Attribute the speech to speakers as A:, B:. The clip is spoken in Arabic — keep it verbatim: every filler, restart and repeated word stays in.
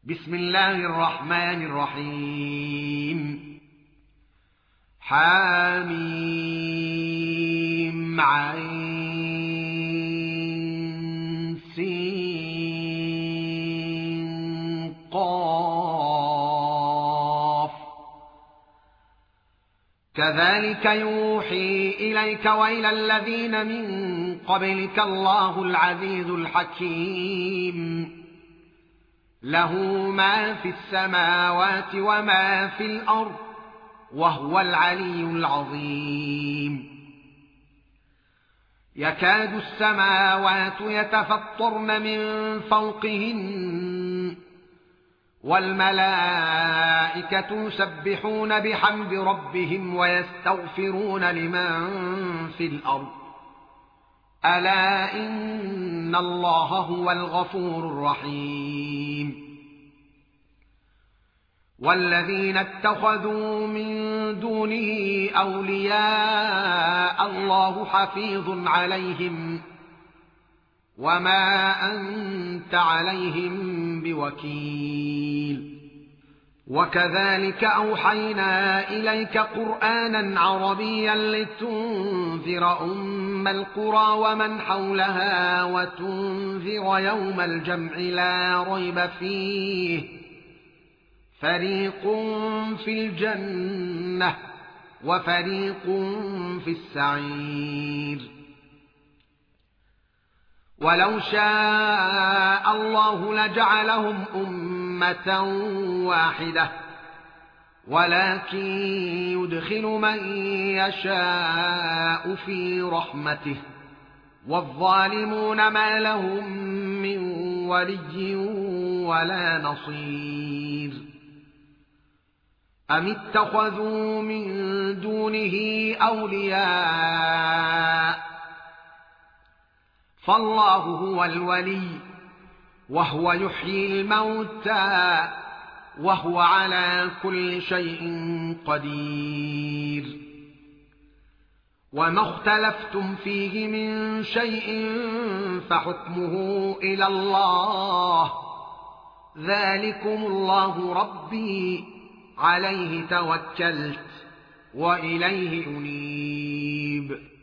A: بسم الله الرحمن الرحيم حاميم عين سين قاف كذلك يوحي إليك وإلى الذين من قبلك الله العزيز الحكيم له ما في السماوات وما في الأرض وهو العلي العظيم يكاد السماوات يتفطرن من فوقهن والملائكة يسبحون بحمد ربهم ويستغفرون لمن في الأرض ألا إن الله هو الغفور الرحيم والذين اتخذوا من دونه أولياء الله حفيظ عليهم وما أنت عليهم بوكيل وكذلك أوحينا إليك قرآنا عربيا لتنذر أم القرى ومن حولها وتنذر يوم الجمع لا ريب فيه فريق في الجنة وفريق في السعير ولو شاء الله لجعلهم أمة واحدة ولكن يدخل من يشاء في رحمته والظالمون ما لهم من ولي ولا نصير أم اتخذوا من دونه أولياء فالله هو الولي وهو يحيي الموتى وهو على كل شيء قدير وما اختلفتم فيه من شيء فحكمه إلى الله ذلكم الله ربي عليه توكلت وإليه أنيب